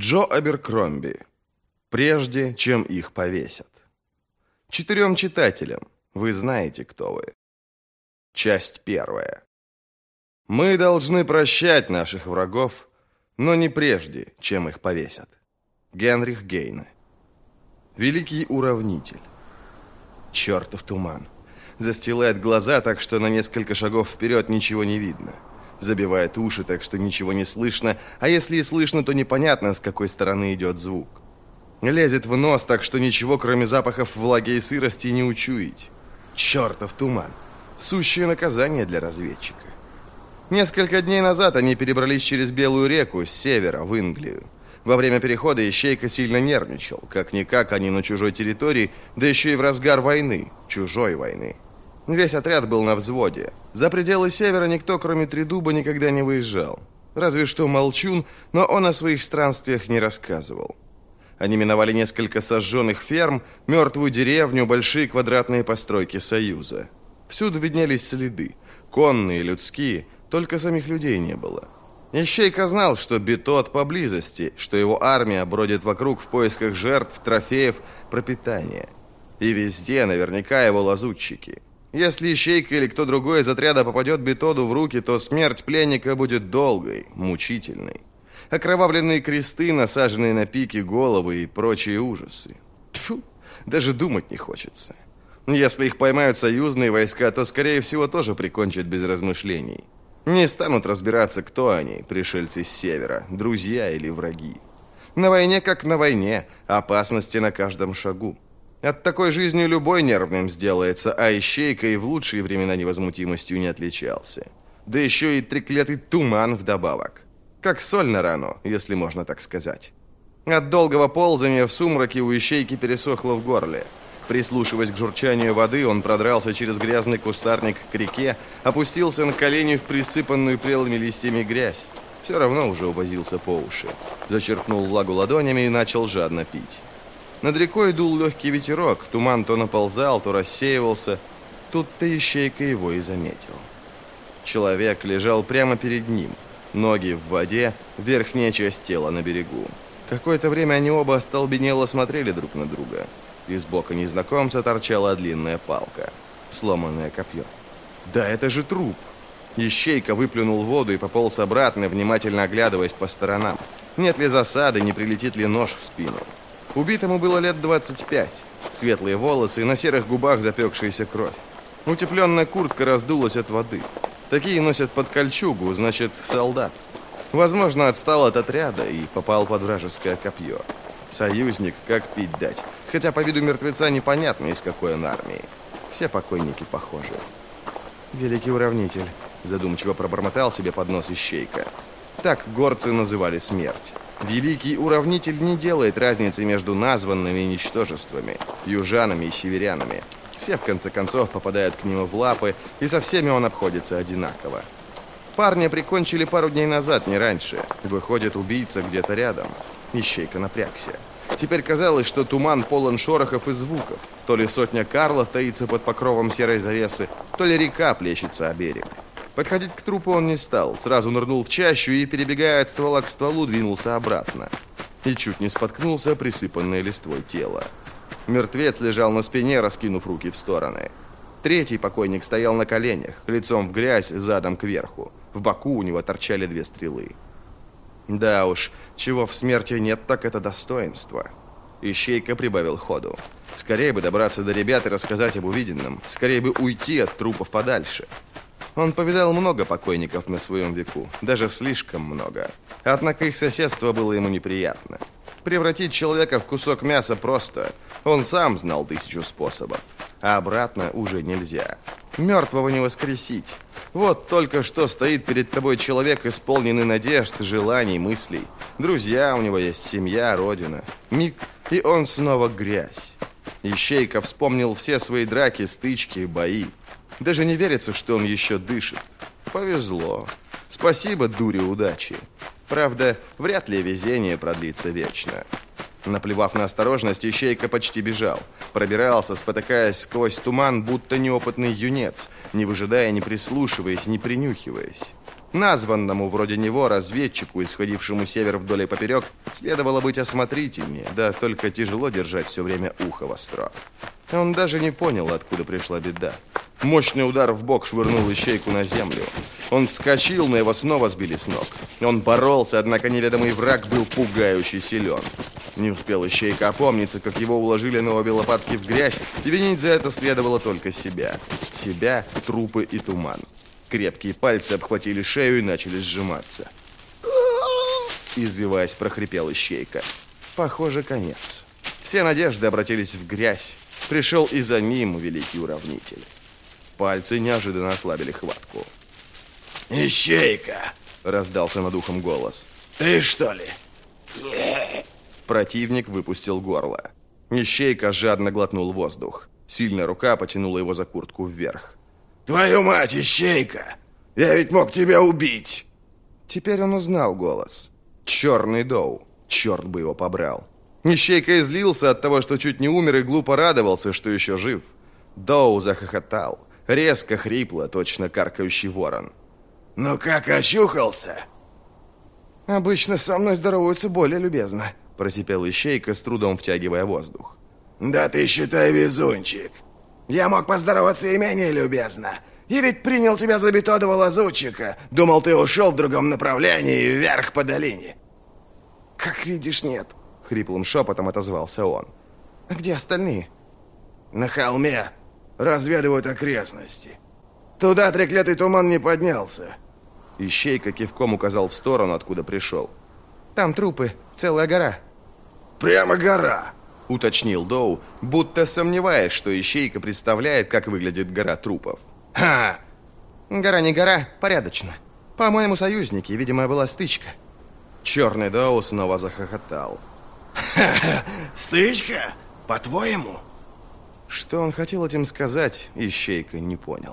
Джо Аберкромби. Прежде, чем их повесят. 4 читателям. Вы знаете, кто вы. Часть 1. Мы должны прощать наших врагов, но не прежде, чем их повесят. Генрих Гейне. Великий уравнитель. Чертов туман. Застилает глаза так, что на несколько шагов вперед ничего не видно. Забивает уши так, что ничего не слышно, а если и слышно, то непонятно, с какой стороны идет звук. Лезет в нос так, что ничего, кроме запахов влаги и сырости, не учуять. Чертов туман. Сущее наказание для разведчика. Несколько дней назад они перебрались через Белую реку с севера в Англию. Во время перехода Ищейка сильно нервничал. Как-никак они на чужой территории, да еще и в разгар войны, чужой войны. Весь отряд был на взводе. За пределы севера никто, кроме Тридуба, никогда не выезжал. Разве что Молчун, но он о своих странствиях не рассказывал. Они миновали несколько сожженных ферм, мертвую деревню, большие квадратные постройки Союза. Всюду виднелись следы, конные, людские, только самих людей не было. Ищейка знал, что Бетот поблизости, что его армия бродит вокруг в поисках жертв, трофеев, пропитания. И везде наверняка его лазутчики. Если Ищейка или кто другой из отряда попадет Бетоду в руки, то смерть пленника будет долгой, мучительной. Окровавленные кресты, насаженные на пики головы и прочие ужасы. Тьфу, даже думать не хочется. Если их поймают союзные войска, то, скорее всего, тоже прикончат без размышлений. Не станут разбираться, кто они, пришельцы с севера, друзья или враги. На войне как на войне, опасности на каждом шагу. От такой жизни любой нервным сделается, а Ищейка и в лучшие времена невозмутимостью не отличался. Да еще и треклятый туман вдобавок. Как соль на рану, если можно так сказать. От долгого ползания в сумраке у Ищейки пересохло в горле. Прислушиваясь к журчанию воды, он продрался через грязный кустарник к реке, опустился на колени в присыпанную прелыми листьями грязь. Все равно уже увозился по уши. Зачерпнул влагу ладонями и начал жадно пить. Над рекой дул легкий ветерок, туман то наползал, то рассеивался. Тут-то Ищейка его и заметил. Человек лежал прямо перед ним. Ноги в воде, верхняя часть тела на берегу. Какое-то время они оба остолбенело смотрели друг на друга. Из бока незнакомца торчала длинная палка. Сломанное копье. Да это же труп! Ищейка выплюнул воду и пополз обратно, внимательно оглядываясь по сторонам. Нет ли засады, не прилетит ли нож в спину. Убитому было лет 25. Светлые волосы, на серых губах запекшаяся кровь. Утепленная куртка раздулась от воды. Такие носят под кольчугу, значит, солдат. Возможно, отстал от отряда и попал под вражеское копье. Союзник, как пить дать. Хотя по виду мертвеца непонятно, из какой он армии. Все покойники похожи. Великий уравнитель, задумчиво пробормотал себе под нос Ищейка. Так горцы называли смерть. Великий уравнитель не делает разницы между названными ничтожествами, южанами и северянами. Все, в конце концов, попадают к нему в лапы, и со всеми он обходится одинаково. Парня прикончили пару дней назад, не раньше. Выходит, убийца где-то рядом. Ищейка напрягся. Теперь казалось, что туман полон шорохов и звуков. То ли сотня Карлов таится под покровом серой завесы, то ли река плещется о берег. Подходить к трупу он не стал. Сразу нырнул в чащу и, перебегая от ствола к стволу, двинулся обратно. И чуть не споткнулся присыпанное листвой тело. Мертвец лежал на спине, раскинув руки в стороны. Третий покойник стоял на коленях, лицом в грязь, задом кверху. В боку у него торчали 2 стрелы. Да уж, чего в смерти нет, так это достоинство. Ищейка прибавил ходу. Скорее бы добраться до ребят и рассказать об увиденном. Скорее бы уйти от трупов подальше. Он повидал много покойников на своем веку, даже слишком много. Однако их соседство было ему неприятно. Превратить человека в кусок мяса просто. Он сам знал 1000 способов. А обратно уже нельзя. Мертвого не воскресить. Вот только что стоит перед тобой человек, исполненный надежд, желаний, мыслей. Друзья, у него есть семья, родина. Миг, и он снова грязь. Ищейка вспомнил все свои драки, стычки, бои. Даже не верится, что он еще дышит. Повезло. Спасибо, дуре удачи. Правда, вряд ли везение продлится вечно. Наплевав на осторожность, Ищейка почти бежал. Пробирался, спотыкаясь сквозь туман, будто неопытный юнец, не выжидая, не прислушиваясь, не принюхиваясь. Названному вроде него разведчику, исходившему север вдоль и поперек, следовало быть осмотрительнее, да только тяжело держать все время ухо востро. Он даже не понял, откуда пришла беда. Мощный удар в бок швырнул ищейку на землю. Он вскочил, но его снова сбили с ног. Он боролся, однако неведомый враг был пугающе силен. Не успел ищейка опомниться, как его уложили на обе лопатки в грязь, и винить за это следовало только себя. Себя, трупы и туман. Крепкие пальцы обхватили шею и начали сжиматься. Извиваясь, прохрипел ищейка. Похоже, конец. Все надежды обратились в грязь. Пришел и за ним великий уравнитель. Пальцы неожиданно ослабили хватку. «Ищейка!» — раздался над ухом голос. «Ты что ли?» Противник выпустил горло. Ищейка жадно глотнул воздух. Сильная рука потянула его за куртку вверх. «Твою мать, ищейка! Я ведь мог тебя убить!» Теперь он узнал голос. Черный Доу. Черт бы его побрал. Ищейка излился от того, что чуть не умер, и глупо радовался, что еще жив. Доу захохотал. Резко, хрипло, точно каркающий ворон. «Ну как, очухался?» «Обычно со мной здороваются более любезно», просипел ищейка, с трудом втягивая воздух. «Да ты, считай, везунчик. Я мог поздороваться и менее любезно. Я ведь принял тебя за бетодового лазутчика. Думал, ты ушел в другом направлении, вверх по долине». «Как видишь, нет», — хриплым шепотом отозвался он. «А где остальные?» «На холме. Разведывают окрестности. Туда треклятый туман не поднялся». Ищейка кивком указал в сторону, откуда пришел. «Там трупы, целая гора». «Прямо гора», — уточнил Доу, будто сомневаясь, что ищейка представляет, как выглядит гора трупов. «Ха!» «Гора не гора, порядочно. По-моему, союзники, видимо, была стычка». Черный Доу снова захохотал. «Ха-ха! Стычка? По-твоему?» Что он хотел этим сказать, ищейка не понял.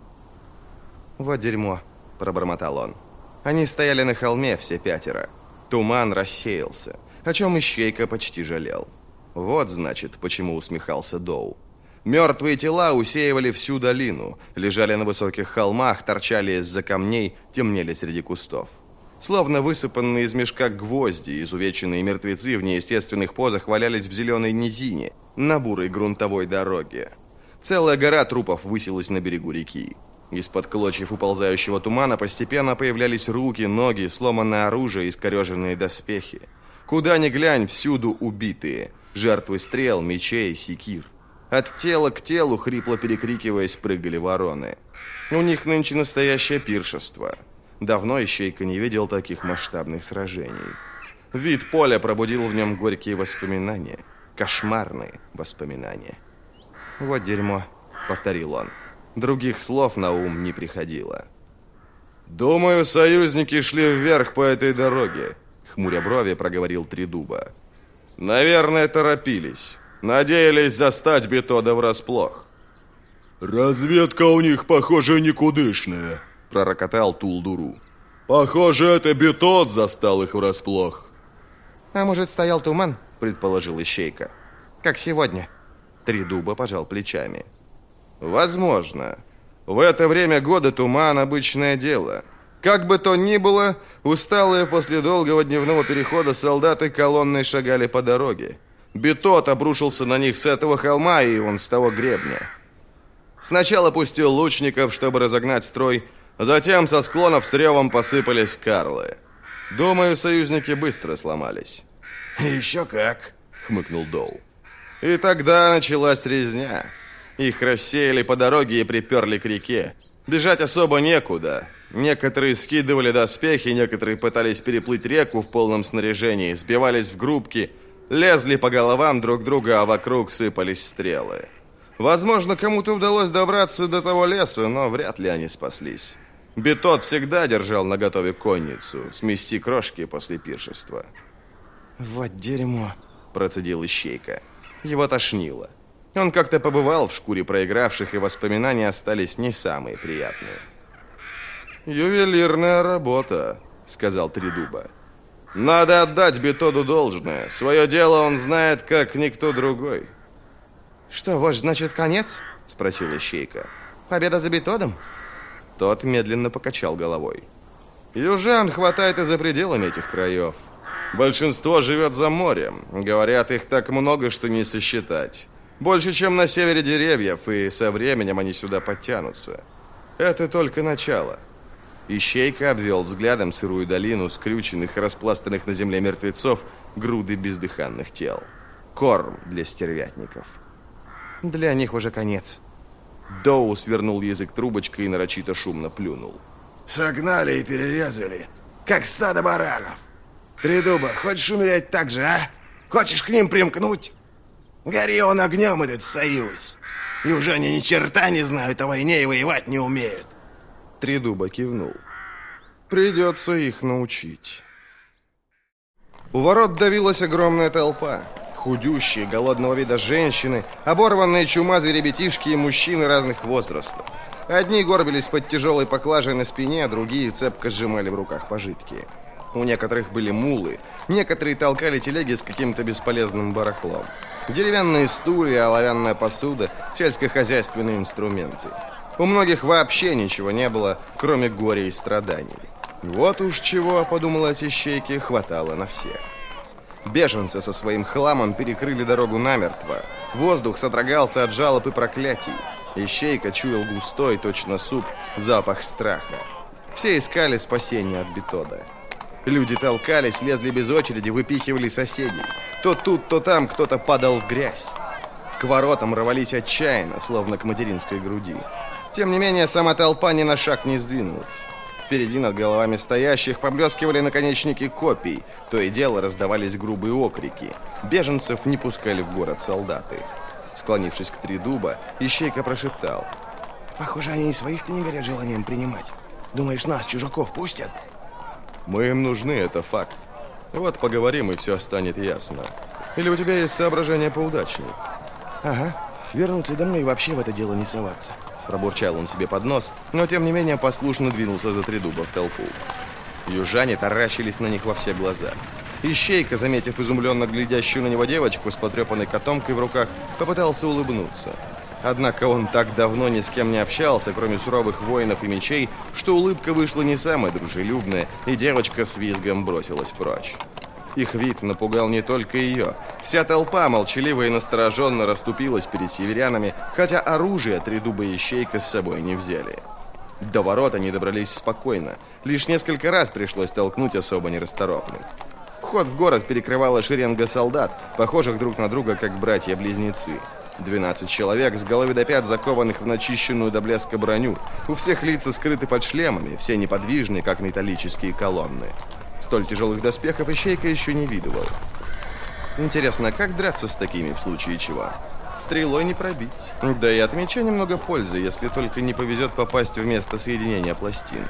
«Вот дерьмо», — пробормотал он. Они стояли на холме, все пятеро. Туман рассеялся, о чем ищейка почти жалел. Вот, значит, почему усмехался Доу. Мертвые тела усеивали всю долину, лежали на высоких холмах, торчали из-за камней, темнели среди кустов. Словно высыпанные из мешка гвозди, изувеченные мертвецы в неестественных позах валялись в зеленой низине, на бурой грунтовой дороге. Целая гора трупов высилась на берегу реки. Из-под клочьев уползающего тумана постепенно появлялись руки, ноги, сломанное оружие, искореженные доспехи. Куда ни глянь, всюду убитые. Жертвы стрел, мечей, секир. От тела к телу, хрипло перекрикиваясь, прыгали вороны. У них нынче настоящее пиршество. Давно ищейка не видел таких масштабных сражений. Вид поля пробудил в нем горькие воспоминания. Кошмарные воспоминания. «Вот дерьмо», — повторил он. Других слов на ум не приходило. «Думаю, союзники шли вверх по этой дороге», — хмуря брови проговорил Тридуба. «Наверное, торопились. Надеялись застать Бетода врасплох». «Разведка у них, похоже, никудышная», — пророкотал Тулдуру. «Похоже, это Бетод застал их врасплох». «А может, стоял туман?» — предположил ищейка. «Как сегодня». Тридуба пожал плечами. «Возможно. В это время года туман – обычное дело. Как бы то ни было, усталые после долгого дневного перехода солдаты колонной шагали по дороге. Бетод обрушился на них с этого холма и вон с того гребня. Сначала пустил лучников, чтобы разогнать строй, затем со склонов с ревом посыпались карлы. Думаю, союзники быстро сломались». «Еще как», — хмыкнул Доу. «И тогда началась резня. Их рассеяли по дороге и приперли к реке. Бежать особо некуда. Некоторые скидывали доспехи, некоторые пытались переплыть реку в полном снаряжении, сбивались в группки, лезли по головам друг друга, а вокруг сыпались стрелы. Возможно, кому-то удалось добраться до того леса, но вряд ли они спаслись. Бетод всегда держал наготове конницу, смести крошки после пиршества». «Вот дерьмо», – процедил ищейка. Его тошнило. Он как-то побывал в шкуре проигравших, и воспоминания остались не самые приятные. «Ювелирная работа», — сказал Тридуба. «Надо отдать Бетоду должное. Свое дело он знает, как никто другой». «Что, вождь, значит, конец?» — спросил ищейка. «Победа за Бетодом?» Тот медленно покачал головой. Южан хватает и за пределами этих краев. Большинство живет за морем. Говорят, их так много, что не сосчитать. Больше, чем на севере деревьев, и со временем они сюда подтянутся. Это только начало. Ищейка обвел взглядом сырую долину скрюченных и распластанных на земле мертвецов, груды бездыханных тел. Корм для стервятников. Для них уже конец. Доу свернул язык трубочкой и нарочито шумно плюнул. Согнали и перерезали, как стадо баранов. Тридуба, хочешь умереть так же, а? Хочешь к ним примкнуть? Гори он огнем, этот союз. И уже они ни черта не знают о войне и воевать не умеют. Тридуба кивнул. Придется их научить. У ворот давилась огромная толпа. Худющие, голодного вида женщины, оборванные чумазые ребятишки и мужчины разных возрастов. Одни горбились под тяжелой поклажей на спине, а другие цепко сжимали в руках пожитки. У некоторых были мулы, некоторые толкали телеги с каким-то бесполезным барахлом. Деревянные стулья, оловянная посуда, сельскохозяйственные инструменты. У многих вообще ничего не было, кроме горя и страданий. Вот уж чего, подумалось ищейке, хватало на всех. Беженцы со своим хламом перекрыли дорогу намертво. Воздух содрогался от жалоб и проклятий. Ищейка чуял густой, точно суп, запах страха. Все искали спасения от Бетода. Люди толкались, лезли без очереди, выпихивали соседей. То тут, то там кто-то падал в грязь. К воротам рвались отчаянно, словно к материнской груди. Тем не менее, сама толпа ни на шаг не сдвинулась. Впереди над головами стоящих поблескивали наконечники копий. То и дело раздавались грубые окрики. Беженцев не пускали в город солдаты. Склонившись к Тридуба, ищейка прошептал. Похоже, они и своих-то не горят желанием принимать. Думаешь, нас, чужаков, пустят? Мы им нужны, это факт. Вот поговорим, и все станет ясно. Или у тебя есть соображения поудачнее? Ага, вернуться домой и вообще в это дело не соваться. Пробурчал он себе под нос, но тем не менее послушно двинулся за Тридуба в толпу. Южане таращились на них во все глаза. Ищейка, заметив изумленно глядящую на него девочку с потрепанной котомкой в руках, попытался улыбнуться. Однако он так давно ни с кем не общался, кроме суровых воинов и мечей, что улыбка вышла не самая дружелюбная, и девочка с визгом бросилась прочь. Их вид напугал не только ее. Вся толпа молчаливо и настороженно расступилась перед северянами, хотя оружие Тридуба и Ищейка с собой не взяли. До ворот они добрались спокойно. Лишь несколько раз пришлось толкнуть особо нерасторопных. Вход в город перекрывала шеренга солдат, похожих друг на друга, как братья-близнецы. 12 человек с головы до пят, закованных в начищенную до блеска броню. У всех лица скрыты под шлемами, все неподвижные, как металлические колонны. Столь тяжелых доспехов Ищейка еще не видывал. Интересно, как драться с такими в случае чего? Стрелой не пробить. Да и от меча немного пользы, если только не повезет попасть в место соединения пластин.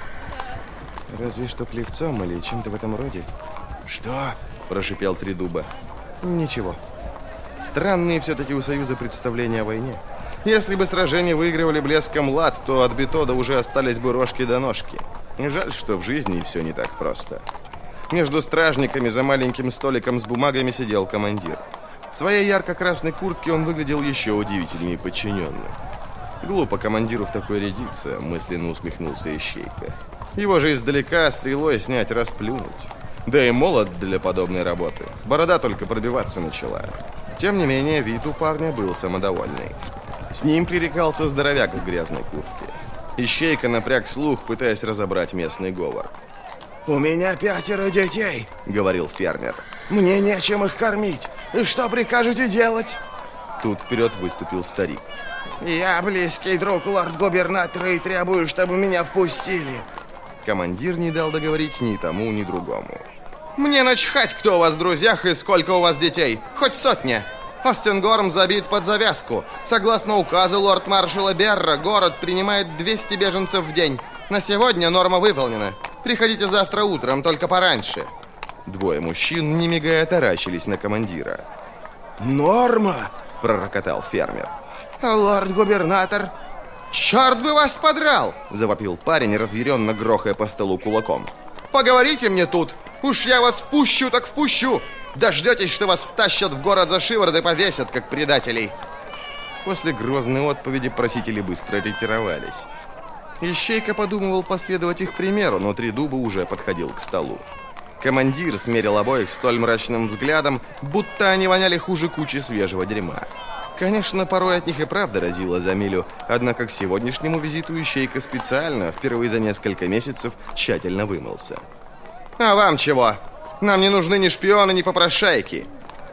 Разве что клевцом или чем-то в этом роде. «Что?» – прошипел Тридуба. «Ничего». Странные все-таки у Союза представления о войне. Если бы сражения выигрывали блеском лад, то от Бетода уже остались бы рожки до ножки. Жаль, что в жизни все не так просто. Между стражниками за маленьким столиком с бумагами сидел командир. В своей ярко-красной куртке он выглядел еще удивительнее подчиненных. Глупо командиру в такой рядиться, мысленно усмехнулся Ищейка. Его же издалека стрелой снять, расплюнуть. Да и молод для подобной работы. Борода только пробиваться начала. Тем не менее, вид у парня был самодовольный. С ним пререкался здоровяк в грязной куртке. Ищейка напряг слух, пытаясь разобрать местный говор. «У меня 5 детей», — говорил фермер. «Мне нечем их кормить. И что прикажете делать?» Тут вперед выступил старик. «Я близкий друг лорд-губернатора и требую, чтобы меня впустили». Командир не дал договорить ни тому, ни другому. «Мне начхать, кто у вас в друзьях и сколько у вас детей. Хоть сотня. Остенгорм забит под завязку. Согласно указу лорд-маршала Берра, город принимает 200 беженцев в день. На сегодня норма выполнена. Приходите завтра утром, только пораньше». Двое мужчин, не мигая, таращились на командира. «Норма?» – пророкотал фермер. «А лорд-губернатор?» «Черт бы вас подрал!» – завопил парень, разъяренно грохая по столу кулаком. «Поговорите мне тут! Уж я вас впущу, так впущу! Дождетесь, что вас втащат в город за шиворот и повесят, как предателей!» После грозной отповеди просители быстро ретировались. Ищейка подумывал последовать их примеру, но Тридуба уже подходил к столу. Командир смерил обоих столь мрачным взглядом, будто они воняли хуже кучи свежего дерьма. Конечно, порой от них и правда разило за милю, однако к сегодняшнему визиту Ищейка специально, впервые за несколько месяцев, тщательно вымылся. «А вам чего? Нам не нужны ни шпионы, ни попрошайки!»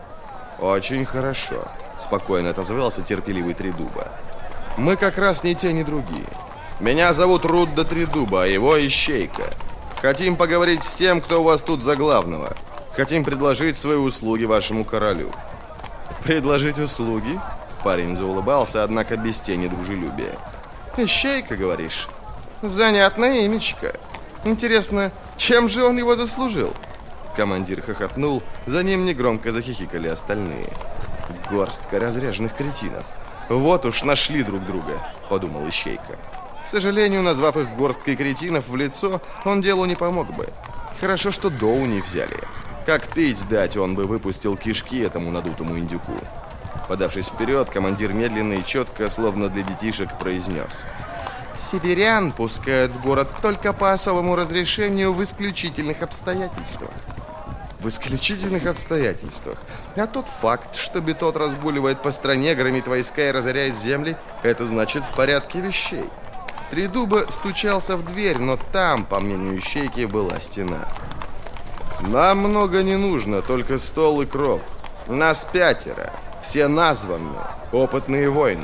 «Очень хорошо», — спокойно отозвался терпеливый Тридуба. «Мы как раз ни те, ни другие. Меня зовут Рудда Тридуба, а его Ищейка. Хотим поговорить с тем, кто у вас тут за главного. Хотим предложить свои услуги вашему королю». «Предложить услуги?» Парень заулыбался, однако без тени дружелюбия. «Ищейка, говоришь? Занятное имечко. Интересно, чем же он его заслужил?» Командир хохотнул, за ним негромко захихикали остальные. «Горстка разряженных кретинов. Вот уж нашли друг друга», — подумал Ищейка. К сожалению, назвав их горсткой кретинов в лицо, он делу не помог бы. Хорошо, что Доу не взяли. Как пить дать, он бы выпустил кишки этому надутому индюку. Подавшись вперед, командир медленно и четко, словно для детишек, произнес: «Северян пускают в город только по особому разрешению в исключительных обстоятельствах». В исключительных обстоятельствах. А тот факт, что Бетот разгуливает по стране, громит войска и разоряет земли, это значит в порядке вещей. Тридуба стучался в дверь, но там, по мнению Ищейки, была стена. «Нам много не нужно, только стол и кров. Нас 5, все названные, опытные воины.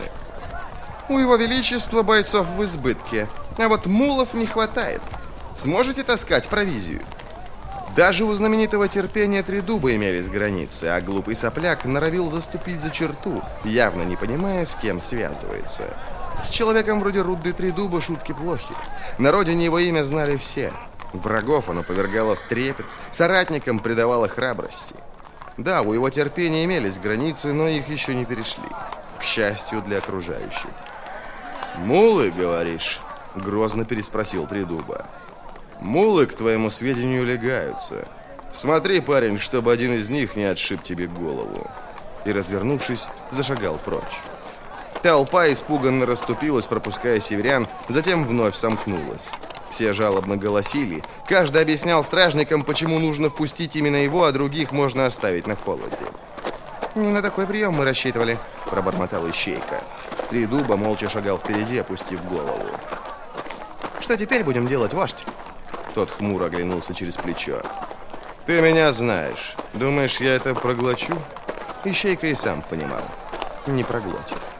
У его величества бойцов в избытке, а вот мулов не хватает. Сможете таскать провизию?» Даже у знаменитого терпения Тридуба имелись границы, а глупый сопляк норовил заступить за черту, явно не понимая, с кем связывается. С человеком вроде Рудды Тридуба шутки плохи. На родине его имя знали все. Врагов оно повергало в трепет, соратникам придавало храбрости. Да, у его терпения имелись границы, но их еще не перешли. К счастью для окружающих. «Мулы, говоришь?» — грозно переспросил Тридуба. «Мулы, к твоему сведению, легаются. Смотри, парень, чтобы один из них не отшиб тебе голову». И, развернувшись, зашагал прочь. Толпа испуганно расступилась, пропуская северян, затем вновь сомкнулась. Все жалобно голосили. Каждый объяснял стражникам, почему нужно впустить именно его, а других можно оставить на холоде. «Не на такой прием мы рассчитывали», — пробормотал Ищейка. Тридуба молча шагал впереди, опустив голову. «Что теперь будем делать, вождь?» Тот хмуро оглянулся через плечо. «Ты меня знаешь. Думаешь, я это проглочу?» Ищейка и сам понимал. Не проглотит.